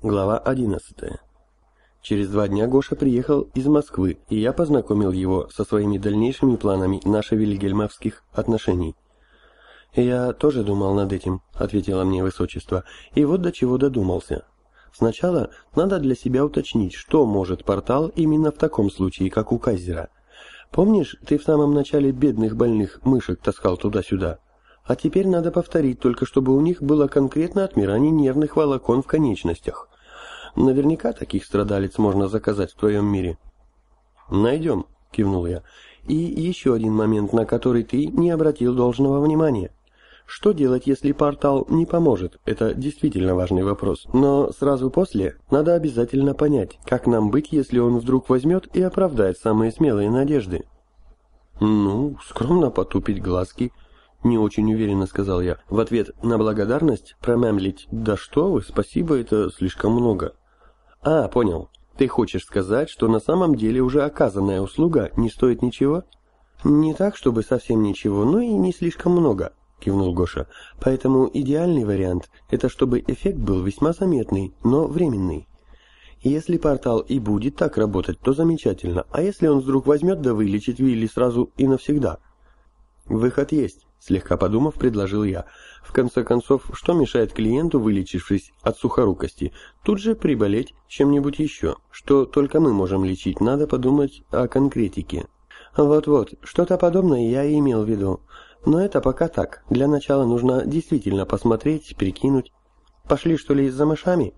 Глава 11. Через 2 дня Гоша приехал из Москвы, и я познакомил его со своими дальнейшими планами наших вильгельмовских отношений. «Я тоже думал над этим», — ответило мне высочество, — «и вот до чего додумался. Сначала надо для себя уточнить, что может портал именно в таком случае, как у Кайзера. Помнишь, ты в самом начале бедных больных мышек таскал туда-сюда? А теперь надо повторить, только чтобы у них было конкретно отмирание нервных волокон в конечностях. Наверняка таких страдалец можно заказать в твоем мире». «Найдем», — кивнул я. «И еще один момент, на который ты не обратил должного внимания. Что делать, если портал не поможет? Это действительно важный вопрос. Но сразу после надо обязательно понять, как нам быть, если он вдруг возьмет и оправдает самые смелые надежды». «Ну, скромно потупить глазки», — не очень уверенно сказал я. В ответ на благодарность промямлить: «Да что вы, спасибо, это слишком много». «А, понял. Ты хочешь сказать, что на самом деле уже оказанная услуга не стоит ничего?» «Не так, чтобы совсем ничего, но и не слишком много», — кивнул Гоша. «Поэтому идеальный вариант — это чтобы эффект был весьма заметный, но временный. Если портал и будет так работать, то замечательно, а если он вдруг возьмет да вылечит Вилли сразу и навсегда?» «Выход есть», — слегка подумав, предложил я. «В конце концов, что мешает клиенту, вылечившись от сухорукости, тут же приболеть чем-нибудь еще? Что только мы можем лечить, надо подумать о конкретике». «Вот-вот, что-то подобное я и имел в виду. Но это пока так. Для начала нужно действительно посмотреть, прикинуть. Пошли, что ли, за мышами?»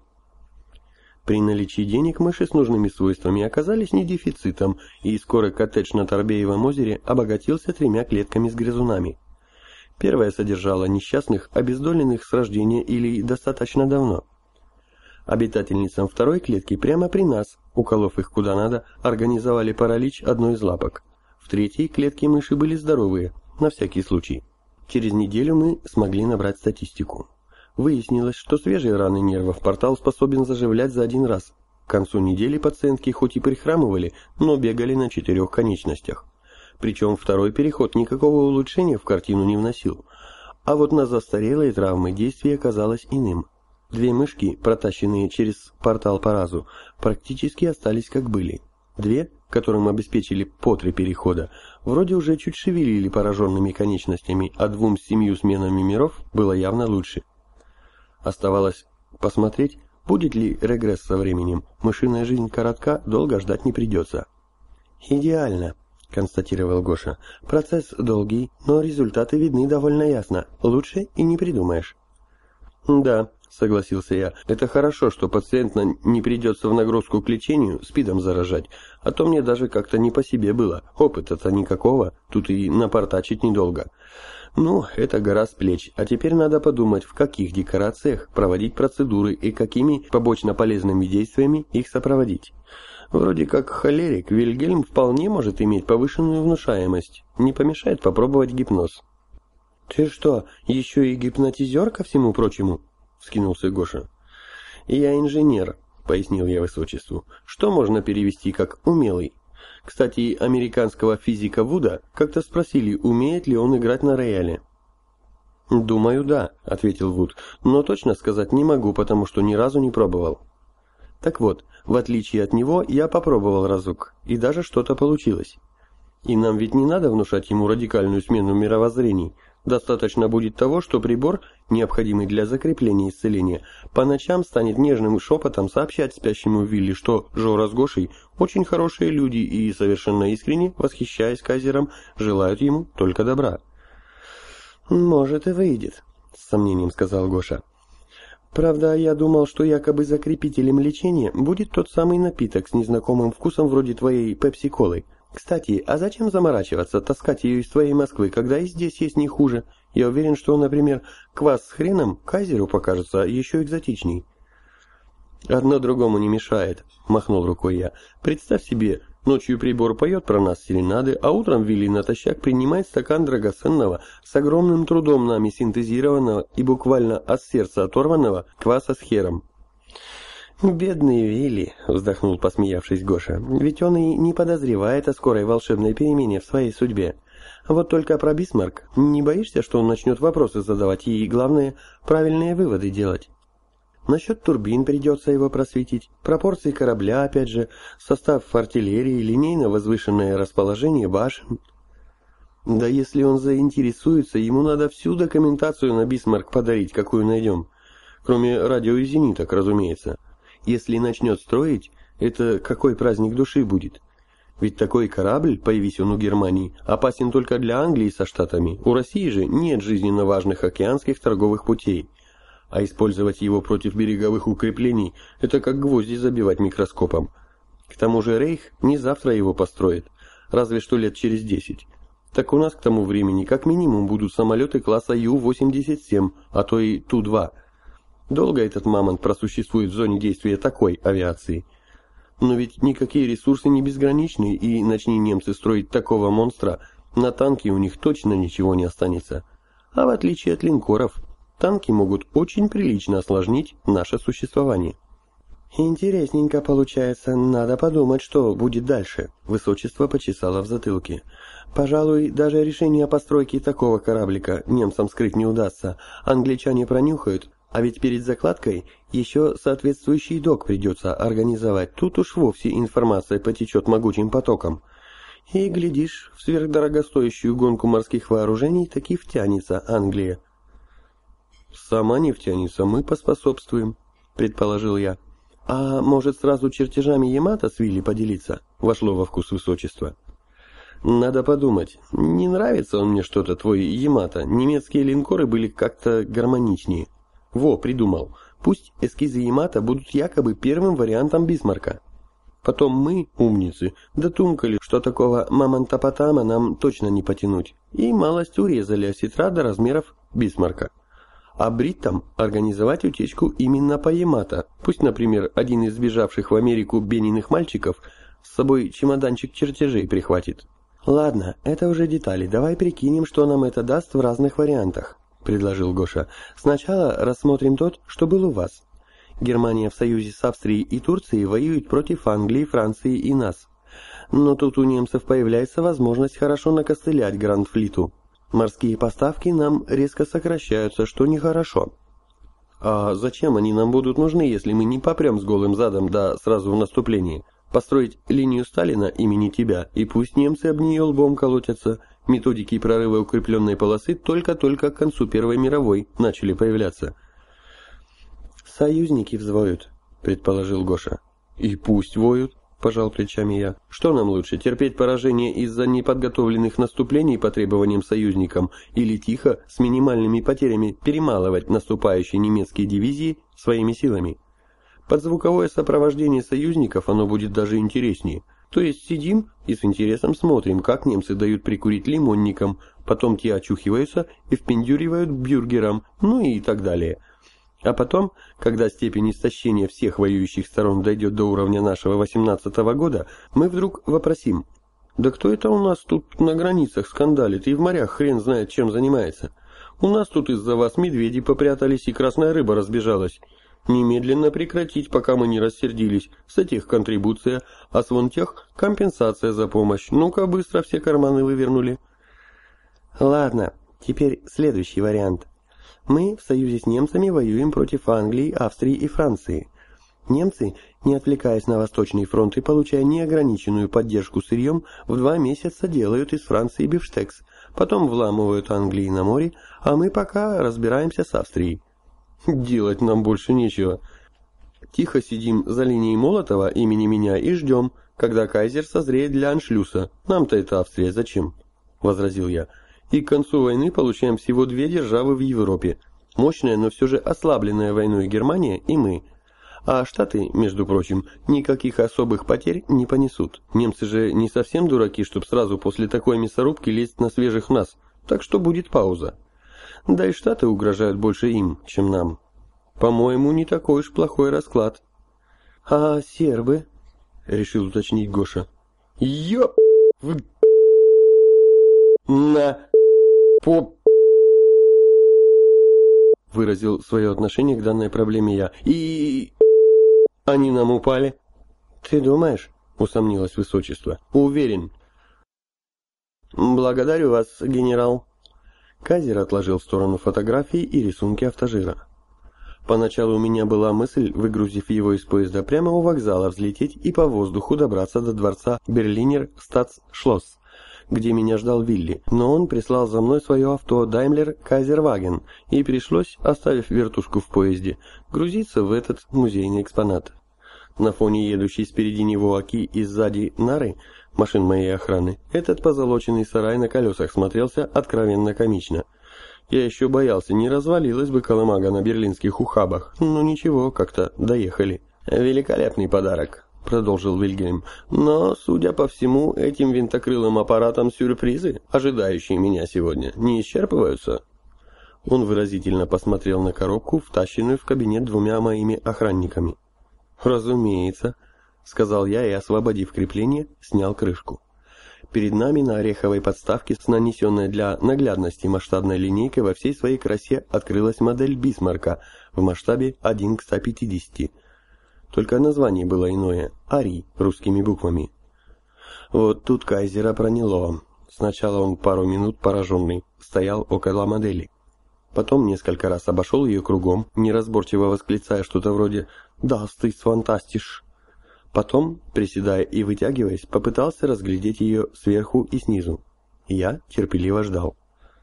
При наличии денег мыши с нужными свойствами оказались не дефицитом, и скоро коттедж на Торбеевом озере обогатился 3 клетками с грызунами. Первая содержала несчастных, обездоленных с рождения или достаточно давно. Обитательницам второй клетки прямо при нас, уколов их куда надо, организовали паралич одной из лапок. В третьей клетке мыши были здоровые, на всякий случай. Через неделю мы смогли набрать статистику. Выяснилось, что свежие раны нервов портал способен заживлять за 1 раз. К концу недели пациентки хоть и прихрамывали, но бегали на 4 конечностях. Причем второй переход никакого улучшения в картину не вносил. А вот на застарелые травмы действие оказалось иным. 2 мышки, протащенные через портал по разу, практически остались как были. 2, которым обеспечили по 3 перехода, вроде уже чуть шевелили пораженными конечностями, а 2 с 7 сменами миров было явно лучше. Оставалось посмотреть, будет ли регресс со временем. Мышиная жизнь коротка, долго ждать не придется. «Идеально», — констатировал Гоша. «Процесс долгий, но результаты видны довольно ясно. Лучше и не придумаешь». «Да», — согласился я, — «это хорошо, что пациента не придется в нагрузку к лечению СПИДом заражать, а то мне даже как-то не по себе было. Опыта-то никакого, тут и напортачить недолго. Ну, это гора с плеч, а теперь надо подумать, в каких декорациях проводить процедуры и какими побочно полезными действиями их сопроводить. Вроде как холерик Вильгельм вполне может иметь повышенную внушаемость. Не помешает попробовать гипноз». «Ты что, еще и гипнотизер ко всему прочему?» — вскинулся Гоша. «Я инженер», — пояснил я высочеству. «Что можно перевести как «умелый»? Кстати, американского физика Вуда как-то спросили, умеет ли он играть на рояле». «Думаю, да», — ответил Вуд, — «но точно сказать не могу, потому что ни разу не пробовал». Так вот, в отличие от него, я попробовал разок, и даже что-то получилось. И нам ведь не надо внушать ему радикальную смену мировоззрений. Достаточно будет того, что прибор, необходимый для закрепления исцеления, по ночам станет нежным шепотом сообщать спящему Вилли, что Жора с Гошей очень хорошие люди и, совершенно искренне, восхищаясь Кайзером, желают ему только добра. «Может, и выйдет», — с сомнением сказал Гоша. «Правда, я думал, что якобы закрепителем лечения будет тот самый напиток с незнакомым вкусом вроде твоей пепси-колы. Кстати, а зачем заморачиваться, таскать ее из твоей Москвы, когда и здесь есть не хуже? Я уверен, что, например, квас с хреном Кайзеру покажется еще экзотичней». «Одно другому не мешает», — махнул рукой я. «Представь себе, ночью прибор поет про нас серенады, а утром Вилли натощак принимает стакан драгоценного, с огромным трудом нами синтезированного и буквально от сердца оторванного кваса с хером». «Бедный Вилли», — вздохнул, посмеявшись Гоша, — «ведь он и не подозревает о скорой волшебной перемене в своей судьбе. Вот только про Бисмарк, не боишься, что он начнет вопросы задавать и, главное, правильные выводы делать?» Насчет турбин придется его просветить, пропорции корабля опять же, состав артиллерии, линейно-возвышенное расположение башен. Да если он заинтересуется, ему надо всю документацию на Бисмарк подарить, какую найдем. Кроме радио и зениток, разумеется. Если начнет строить, это какой праздник души будет? Ведь такой корабль, появись он у Германии, опасен только для Англии со Штатами. У России же нет жизненно важных океанских торговых путей. А использовать его против береговых укреплений – это как гвозди забивать микроскопом. К тому же Рейх не завтра его построит, разве что лет через 10. Так у нас к тому времени как минимум будут самолеты класса Ю-87, а то и Ту-2. Долго этот мамонт просуществует в зоне действия такой авиации. Но ведь никакие ресурсы не безграничны, и начни немцы строить такого монстра, на танки у них точно ничего не останется. А в отличие от линкоров, танки могут очень прилично осложнить наше существование. «Интересненько получается, надо подумать, что будет дальше», — Высочество почесало в затылке. «Пожалуй, даже решение о постройке такого кораблика немцам скрыть не удастся, англичане пронюхают, а ведь перед закладкой еще соответствующий док придется организовать, тут уж вовсе информация потечет могучим потоком. И, глядишь, в сверхдорогостоящую гонку морских вооружений таки втянется Англия». «Сама не втянется, мы поспособствуем», — предположил я. «А может, сразу чертежами Ямато с Вилли поделиться?» — вошло во вкус Высочества. «Надо подумать. Не нравится он мне что-то, твой Ямато. Немецкие линкоры были как-то гармоничнее. Во, придумал. Пусть эскизы Ямато будут якобы первым вариантом Бисмарка. Потом мы, умницы, дотумкали, что такого мамонтопотама нам точно не потянуть, и малость урезали осетра до размеров Бисмарка. А бриттам организовать утечку именно по Ямато. Пусть, например, один из сбежавших в Америку Бениных мальчиков с собой чемоданчик чертежей прихватит. «Ладно, это уже детали, давай прикинем, что нам это даст в разных вариантах», — предложил Гоша. «Сначала рассмотрим тот, что был у вас. Германия в союзе с Австрией и Турцией воюет против Англии, Франции и нас. Но тут у немцев появляется возможность хорошо накостылять Гранд-флиту. Морские поставки нам резко сокращаются, что нехорошо». «А зачем они нам будут нужны, если мы не попрем с голым задом, да сразу в наступление? Построить линию Сталина имени тебя, и пусть немцы об нее лбом колотятся. Методики прорыва укрепленной полосы только-только к концу Первой мировой начали появляться». «Союзники взвоют», — предположил Гоша. «И пусть воют», — пожал плечами я. «Что нам лучше, терпеть поражение из-за неподготовленных наступлений по требованиям союзникам или тихо, с минимальными потерями, перемалывать наступающие немецкие дивизии своими силами? Под звуковое сопровождение союзников оно будет даже интереснее. То есть сидим и с интересом смотрим, как немцы дают прикурить лимонникам, потом те очухиваются и впендюривают бюргерам, ну и так далее. А потом, когда степень истощения всех воюющих сторон дойдет до уровня нашего 18-го года, мы вдруг вопросим: да кто это у нас тут на границах скандалит и в морях хрен знает чем занимается? У нас тут из-за вас медведи попрятались и красная рыба разбежалась. Немедленно прекратить, пока мы не рассердились. С этих контрибуция, а с вон тех компенсация за помощь. Ну-ка быстро все карманы вывернули». «Ладно, теперь следующий вариант. Мы в союзе с немцами воюем против Англии, Австрии и Франции. Немцы, не отвлекаясь на Восточный фронт и получая неограниченную поддержку сырьем, в 2 месяца делают из Франции бифштекс, потом вламывают Англии на море, а мы пока разбираемся с Австрией. Делать нам больше нечего. Тихо сидим за линией Молотова имени меня и ждем, когда кайзер созреет для аншлюса. Нам-то это Австрия зачем?» — возразил я. «И к концу войны получаем всего 2 державы в Европе. Мощная, но все же ослабленная войной Германия и мы. А Штаты, между прочим, никаких особых потерь не понесут. Немцы же не совсем дураки, чтоб сразу после такой мясорубки лезть на свежих нас. Так что будет пауза. Да и Штаты угрожают больше им, чем нам. По-моему, не такой уж плохой расклад». «А сербы?» — решил уточнить Гоша. «Ёп! На! Поп!» — выразил свое отношение к данной проблеме я. «И... они нам упали?» «Ты думаешь?» — усомнилось Высочество. «Уверен». «Благодарю вас, генерал». Кайзер отложил в сторону фотографии и рисунки автожира. Поначалу у меня была мысль, выгрузив его из поезда прямо у вокзала, взлететь и по воздуху добраться до дворца Берлинер Статсшлосс, где меня ждал Вилли, но он прислал за мной свое авто Daimler Kaiserwagen, и пришлось, оставив вертушку в поезде, грузиться в этот музейный экспонат. На фоне едущей спереди него Оки и сзади Нары, машин моей охраны, этот позолоченный сарай на колесах смотрелся откровенно комично. Я еще боялся, не развалилась бы колымага на берлинских ухабах, но ничего, как-то доехали. «Великолепный подарок», — продолжил Вильгельм, «но, судя по всему, этим винтокрылым аппаратом сюрпризы, ожидающие меня сегодня, не исчерпываются». Он выразительно посмотрел на коробку, втащенную в кабинет двумя моими охранниками. «Разумеется», — сказал я и, освободив крепление, снял крышку. Перед нами на ореховой подставке с нанесенной для наглядности масштабной линейкой во всей своей красе открылась модель Бисмарка в масштабе 1:150. Только название было иное – Ари русскими буквами. Вот тут Кайзера проняло. Сначала он пару минут пораженный стоял около модели. Потом несколько раз обошел ее кругом, неразборчиво восклицая что-то вроде «Das ist fantastisch». Потом, приседая и вытягиваясь, попытался разглядеть ее сверху и снизу. Я терпеливо ждал.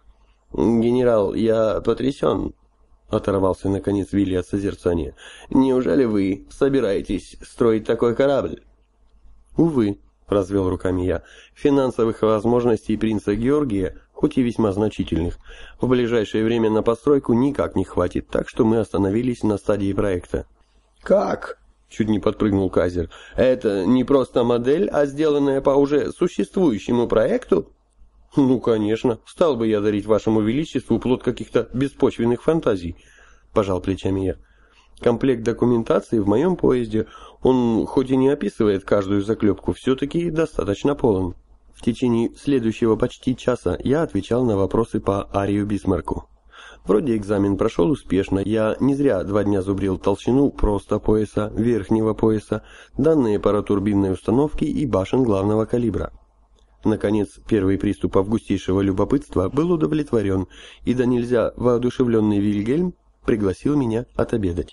«Генерал, я потрясен», — оторвался наконец Вилли от созерцания. «Неужели вы собираетесь строить такой корабль?» «Увы», — развел руками я, — «финансовых возможностей принца Георгия, хоть и весьма значительных, в ближайшее время на постройку никак не хватит, так что мы остановились на стадии проекта». «Как?» — чуть не подпрыгнул Кайзер. «Это не просто модель, а сделанная по уже существующему проекту?» «Ну, конечно. Стал бы я дарить вашему величеству плод каких-то беспочвенных фантазий», — пожал плечами я. «Комплект документации в моем поезде, он хоть и не описывает каждую заклепку, все-таки достаточно полон». В течение следующего почти часа я отвечал на вопросы по Арию Бисмарку. Вроде экзамен прошел успешно, я не зря 2 дня зубрил толщину просто пояса, верхнего пояса, данные паротурбинной установки и башен главного калибра. Наконец, первый приступ августейшего любопытства был удовлетворен, и да нельзя воодушевленный Вильгельм пригласил меня отобедать.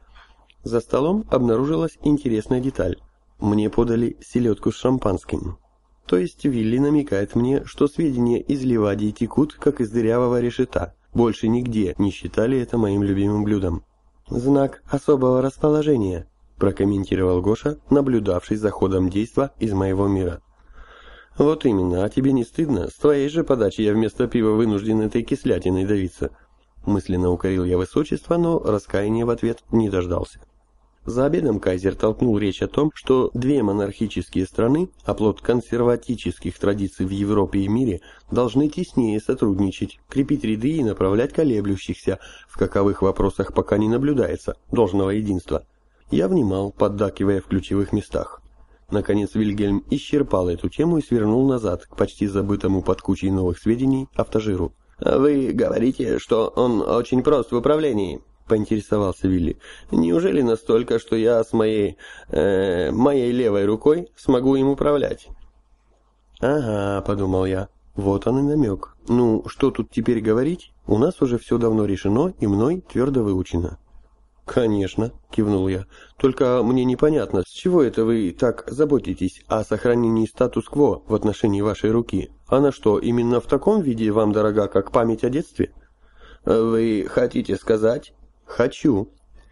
За столом обнаружилась интересная деталь. Мне подали селедку с шампанским. То есть Вилли намекает мне, что сведения из Ливадии текут, как из дырявого решета. Больше нигде не считали это моим любимым блюдом. «Знак особого расположения», – прокомментировал Гоша, наблюдавший за ходом действа из моего мира. «Вот именно, а тебе не стыдно? С твоей же подачи я вместо пива вынужден этой кислятиной давиться». Мысленно укорил я высочество, но раскаяния в ответ не дождался. За обедом Кайзер толкнул речь о том, что 2 монархические страны, оплот консерватических традиций в Европе и мире, должны теснее сотрудничать, крепить ряды и направлять колеблющихся, в каковых вопросах пока не наблюдается должного единства. Я внимал, поддакивая в ключевых местах. Наконец Вильгельм исчерпал эту тему и свернул назад к почти забытому под кучей новых сведений автожиру. «Вы говорите, что он очень прост в управлении», — поинтересовался Вилли. «Неужели настолько, что я с моей левой рукой смогу им управлять?» «Ага», — подумал я, — вот он и намек. Ну, что тут теперь говорить? У нас уже все давно решено и мной твердо выучено. «Конечно», — кивнул я, — «только мне непонятно, с чего это вы так заботитесь о сохранении статус-кво в отношении вашей руки? Она что, именно в таком виде вам дорога, как память о детстве?» «Вы хотите сказать?» «Хочу.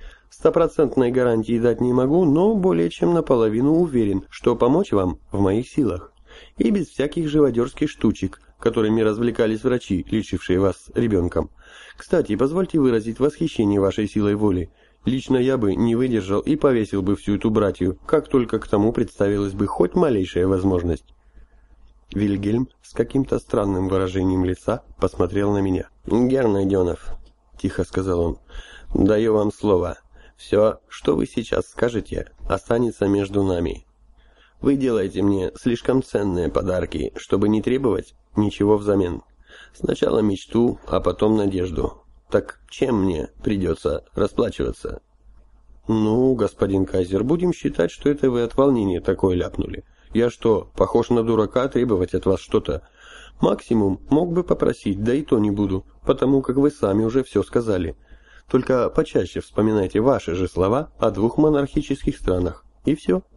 100% гарантии дать не могу, но более чем наполовину уверен, что помочь вам в моих силах. И без всяких живодерских штучек, которыми развлекались врачи, лечившие вас ребенком. Кстати, позвольте выразить восхищение вашей силой воли. Лично я бы не выдержал и повесил бы всю эту братью, как только к тому представилась бы хоть малейшая возможность». Вильгельм с каким-то странным выражением лица посмотрел на меня. «Герр Найденов», — тихо сказал он, — «даю вам слово. Все, что вы сейчас скажете, останется между нами. Вы делаете мне слишком ценные подарки, чтобы не требовать ничего взамен. Сначала мечту, а потом надежду. Так чем мне придется расплачиваться?» «Ну, господин Кайзер, будем считать, что это вы от волнения такое ляпнули. Я что, похож на дурака требовать от вас что-то? Максимум мог бы попросить, да и то не буду, потому как вы сами уже все сказали. Только почаще вспоминайте ваши же слова о двух монархических странах. И все.